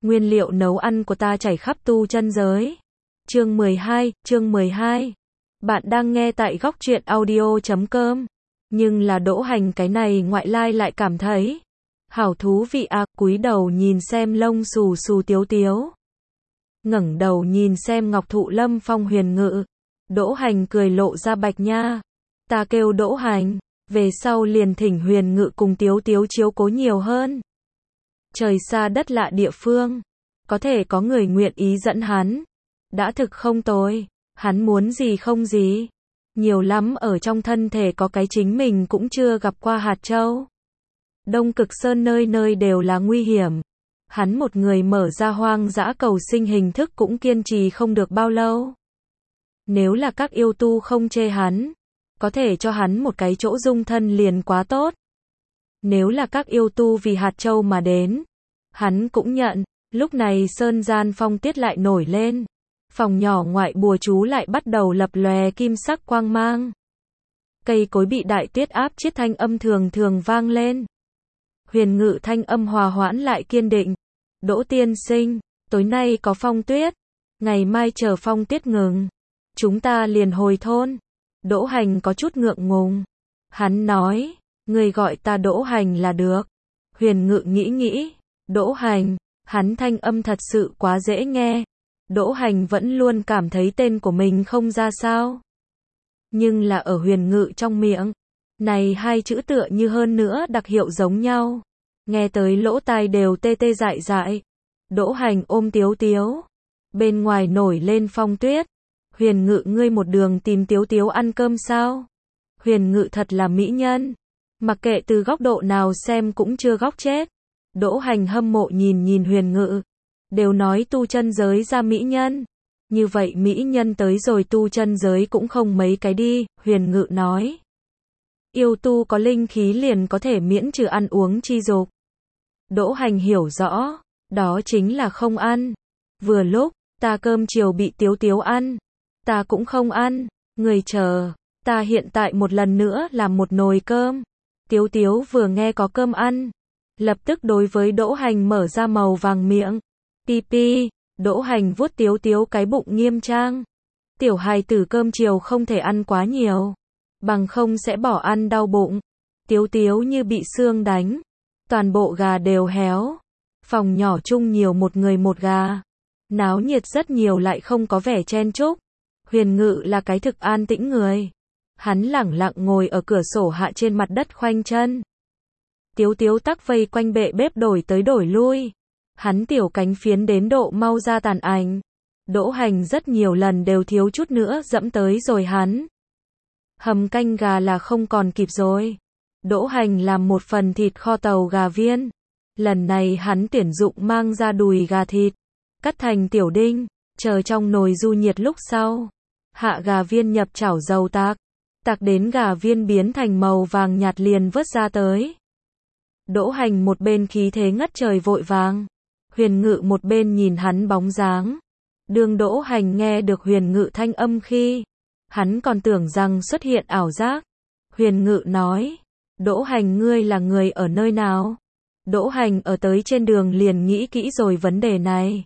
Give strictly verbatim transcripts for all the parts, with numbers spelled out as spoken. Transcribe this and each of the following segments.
Nguyên liệu nấu ăn của ta chảy khắp tu chân giới. Chương mười hai, chương mười hai. Bạn đang nghe tại góc truyện audio chấm com. Nhưng là Đỗ Hành cái này ngoại lai lại cảm thấy hảo thú vị à, cúi đầu nhìn xem lông xù xù Tiếu Tiếu. Ngẩng đầu nhìn xem Ngọc Thụ Lâm Phong Huyền Ngự. Đỗ Hành cười lộ ra bạch nha. Ta kêu Đỗ Hành, về sau liền thỉnh Huyền Ngự cùng Tiếu Tiếu chiếu cố nhiều hơn. Trời xa đất lạ địa phương, có thể có người nguyện ý dẫn hắn, đã thực không tồi, hắn muốn gì không gì. Nhiều lắm ở trong thân thể có cái chính mình cũng chưa gặp qua hạt châu. Đông Cực Sơn nơi nơi đều là nguy hiểm. Hắn một người mở ra hoang dã cầu sinh hình thức cũng kiên trì không được bao lâu. Nếu là các yêu tu không chê hắn, có thể cho hắn một cái chỗ dung thân liền quá tốt. Nếu là các yêu tu vì hạt châu mà đến, hắn cũng nhận. Lúc này sơn gian phong tiết lại nổi lên. Phòng nhỏ ngoại bùa chú lại bắt đầu lập lòe kim sắc quang mang. Cây cối bị đại tuyết áp chiết thanh âm thường thường vang lên. Huyền Ngự thanh âm hòa hoãn lại kiên định. Đỗ tiên sinh, tối nay có phong tuyết, ngày mai chờ phong tuyết ngừng, chúng ta liền hồi thôn. Đỗ Hành có chút ngượng ngùng. Hắn nói, người gọi ta Đỗ Hành là được. Huyền Ngự nghĩ nghĩ, Đỗ Hành, hắn thanh âm thật sự quá dễ nghe. Đỗ Hành vẫn luôn cảm thấy tên của mình không ra sao. Nhưng là ở Huyền Ngự trong miệng, này hai chữ tựa như hơn nữa đặc hiệu giống nhau. Nghe tới lỗ tai đều tê tê dại dại. Đỗ Hành ôm Tiếu Tiếu. Bên ngoài nổi lên phong tuyết. Huyền Ngự ngươi một đường tìm Tiếu Tiếu ăn cơm sao? Huyền Ngự thật là mỹ nhân. Mặc kệ từ góc độ nào xem cũng chưa góc chết. Đỗ Hành hâm mộ nhìn nhìn Huyền Ngự. Đều nói tu chân giới ra mỹ nhân. Như vậy mỹ nhân tới rồi tu chân giới cũng không mấy cái đi, Huyền Ngự nói. Yêu tu có linh khí liền có thể miễn trừ ăn uống chi dục. Đỗ Hành hiểu rõ, đó chính là không ăn. Vừa lúc, ta cơm chiều bị Tiếu Tiếu ăn. Ta cũng không ăn, người chờ, ta hiện tại một lần nữa làm một nồi cơm. Tiếu Tiếu vừa nghe có cơm ăn, lập tức đối với Đỗ Hành mở ra màu vàng miệng. Pi pi, Đỗ Hành vuốt Tiếu Tiếu cái bụng nghiêm trang. Tiểu hài tử cơm chiều không thể ăn quá nhiều, bằng không sẽ bỏ ăn đau bụng. Tiếu Tiếu như bị xương đánh, toàn bộ gà đều héo. Phòng nhỏ chung nhiều một người một gà, náo nhiệt rất nhiều lại không có vẻ chen chúc. Huyền Ngự là cái thực an tĩnh người. Hắn lẳng lặng ngồi ở cửa sổ hạ trên mặt đất khoanh chân. Tiếu Tiếu tắc vây quanh bệ bếp đổi tới đổi lui. Hắn tiểu cánh phiến đến độ mau ra tàn ảnh. Đỗ Hành rất nhiều lần đều thiếu chút nữa dẫm tới rồi hắn. Hầm canh gà là không còn kịp rồi. Đỗ Hành làm một phần thịt kho tàu gà viên. Lần này hắn tuyển dụng mang ra đùi gà thịt, cắt thành tiểu đinh, chờ trong nồi du nhiệt lúc sau. Hạ gà viên nhập chảo dầu tạc, tạc đến gà viên biến thành màu vàng nhạt liền vớt ra tới. Đỗ Hành một bên khí thế ngất trời vội vàng. Huyền Ngự một bên nhìn hắn bóng dáng. Đương Đỗ Hành nghe được Huyền Ngự thanh âm khi, hắn còn tưởng rằng xuất hiện ảo giác. Huyền Ngự nói, Đỗ Hành ngươi là người ở nơi nào? Đỗ Hành ở tới trên đường liền nghĩ kỹ rồi vấn đề này.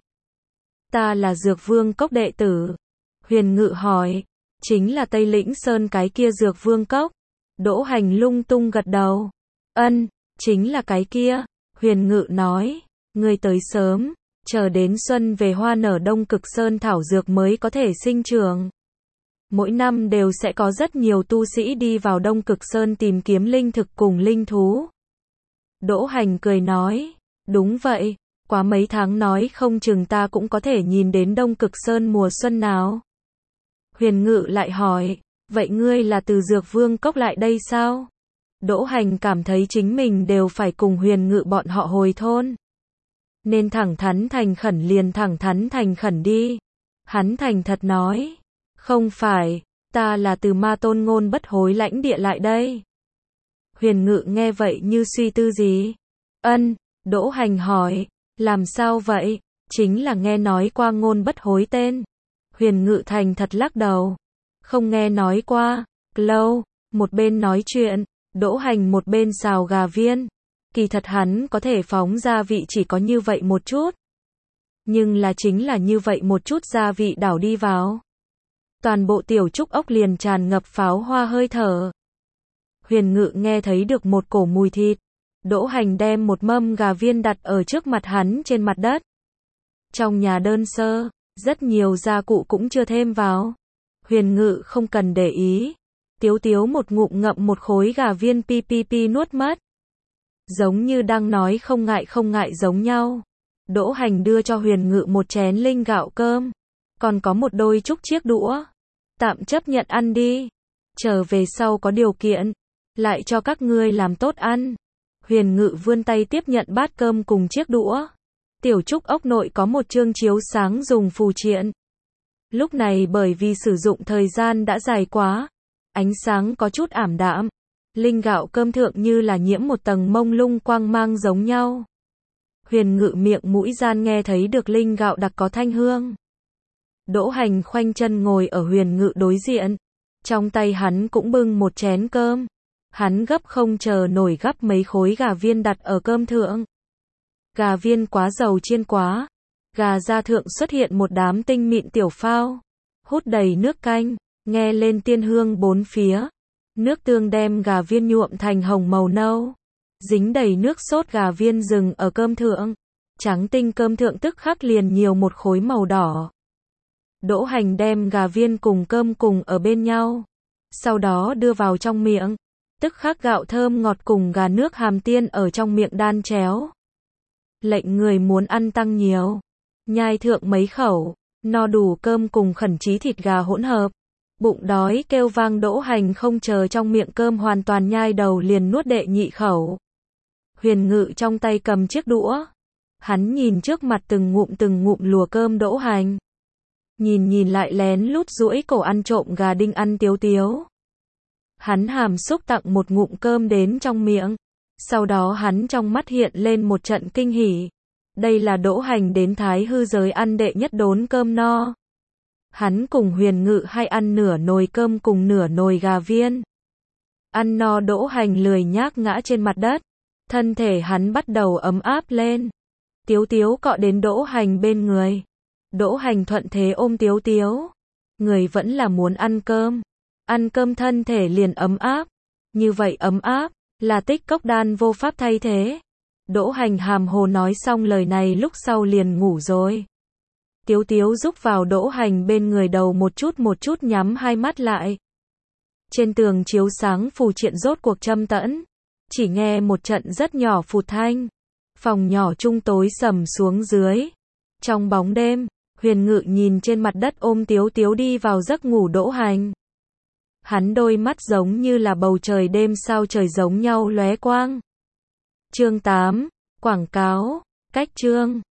Ta là Dược Vương Cốc đệ tử. Huyền Ngự hỏi, chính là Tây Lĩnh Sơn cái kia Dược Vương Cốc. Đỗ Hành lung tung gật đầu. Ân, chính là cái kia. Huyền Ngự nói, ngươi tới sớm, chờ đến xuân về hoa nở Đông Cực Sơn thảo dược mới có thể sinh trưởng. Mỗi năm đều sẽ có rất nhiều tu sĩ đi vào Đông Cực Sơn tìm kiếm linh thực cùng linh thú. Đỗ Hành cười nói, đúng vậy, quá mấy tháng nói không chừng ta cũng có thể nhìn đến Đông Cực Sơn mùa xuân nào. Huyền Ngự lại hỏi, vậy ngươi là từ Dược Vương Cốc lại đây sao? Đỗ Hành cảm thấy chính mình đều phải cùng Huyền Ngự bọn họ hồi thôn. Nên thẳng thắn thành khẩn liền thẳng thắn thành khẩn đi. Hắn thành thật nói, không phải, ta là từ Ma Tôn Ngôn Bất Hối lãnh địa lại đây. Huyền Ngự nghe vậy như suy tư gì. Ân, Đỗ Hành hỏi, làm sao vậy? Chính là nghe nói qua Ngôn Bất Hối tên. Huyền Ngự thành thật lắc đầu. Không nghe nói qua. Lâu, một bên nói chuyện, Đỗ Hành một bên xào gà viên. Kỳ thật hắn có thể phóng ra vị chỉ có như vậy một chút. Nhưng là chính là như vậy một chút gia vị đảo đi vào. Toàn bộ tiểu trúc ốc liền tràn ngập pháo hoa hơi thở. Huyền Ngự nghe thấy được một cổ mùi thịt. Đỗ Hành đem một mâm gà viên đặt ở trước mặt hắn trên mặt đất. Trong nhà đơn sơ, rất nhiều gia cụ cũng chưa thêm vào. Huyền Ngự không cần để ý. Tiếu Tiếu một ngụm ngậm một khối gà viên pi pi pi nuốt mất. Giống như đang nói không ngại không ngại giống nhau. Đỗ Hành đưa cho Huyền Ngự một chén linh gạo cơm. Còn có một đôi trúc chiếc đũa. Tạm chấp nhận ăn đi. Trở về sau có điều kiện. Lại cho các ngươi làm tốt ăn. Huyền Ngự vươn tay tiếp nhận bát cơm cùng chiếc đũa. Tiểu trúc ốc nội có một chương chiếu sáng dùng phù triện. Lúc này bởi vì sử dụng thời gian đã dài quá. Ánh sáng có chút ảm đạm. Linh gạo cơm thượng như là nhiễm một tầng mông lung quang mang giống nhau. Huyền Ngự miệng mũi gian nghe thấy được linh gạo đặc có thanh hương. Đỗ Hành khoanh chân ngồi ở Huyền Ngự đối diện. Trong tay hắn cũng bưng một chén cơm. Hắn gấp không chờ nổi gắp mấy khối gà viên đặt ở cơm thượng. Gà viên quá dầu chiên quá. Gà da thượng xuất hiện một đám tinh mịn tiểu phao. Hút đầy nước canh, nghe lên tiên hương bốn phía. Nước tương đem gà viên nhuộm thành hồng màu nâu. Dính đầy nước sốt gà viên rừng ở cơm thượng. Trắng tinh cơm thượng tức khắc liền nhiều một khối màu đỏ. Đỗ Hành đem gà viên cùng cơm cùng ở bên nhau. Sau đó đưa vào trong miệng. Tức khắc gạo thơm ngọt cùng gà nước hàm tiên ở trong miệng đan chéo. Lệnh người muốn ăn tăng nhiều. Nhai thượng mấy khẩu, no đủ cơm cùng khẩn chí thịt gà hỗn hợp. Bụng đói kêu vang. Đỗ Hành không chờ trong miệng cơm hoàn toàn nhai đầu liền nuốt đệ nhị khẩu. Huyền Ngự trong tay cầm chiếc đũa. Hắn nhìn trước mặt từng ngụm từng ngụm lùa cơm Đỗ Hành. Nhìn nhìn lại lén lút duỗi cổ ăn trộm gà đinh ăn Tiếu Tiếu. Hắn hàm xúc tặng một ngụm cơm đến trong miệng. Sau đó hắn trong mắt hiện lên một trận kinh hỉ. Đây là Đỗ Hành đến Thái Hư giới ăn đệ nhất đốn cơm no. Hắn cùng Huyền Ngự hay ăn nửa nồi cơm cùng nửa nồi gà viên. Ăn no Đỗ Hành lười nhác ngã trên mặt đất. Thân thể hắn bắt đầu ấm áp lên. Tiếu Tiếu cọ đến Đỗ Hành bên người. Đỗ Hành thuận thế ôm Tiếu Tiếu. Người vẫn là muốn ăn cơm. Ăn cơm thân thể liền ấm áp. Như vậy ấm áp, là tích cốc đan vô pháp thay thế. Đỗ Hành hàm hồ nói xong lời này lúc sau liền ngủ rồi. Tiếu Tiếu rúc vào Đỗ Hành bên người đầu một chút một chút nhắm hai mắt lại. Trên tường chiếu sáng phù triện rốt cuộc châm tẫn. Chỉ nghe một trận rất nhỏ phụt thanh. Phòng nhỏ trung tối sầm xuống dưới. Trong bóng đêm, Huyền Ngự nhìn trên mặt đất ôm Tiếu Tiếu đi vào giấc ngủ Đỗ Hành. Hắn đôi mắt giống như là bầu trời đêm sao trời giống nhau lóe quang. Chương tám, quảng cáo, cách chương.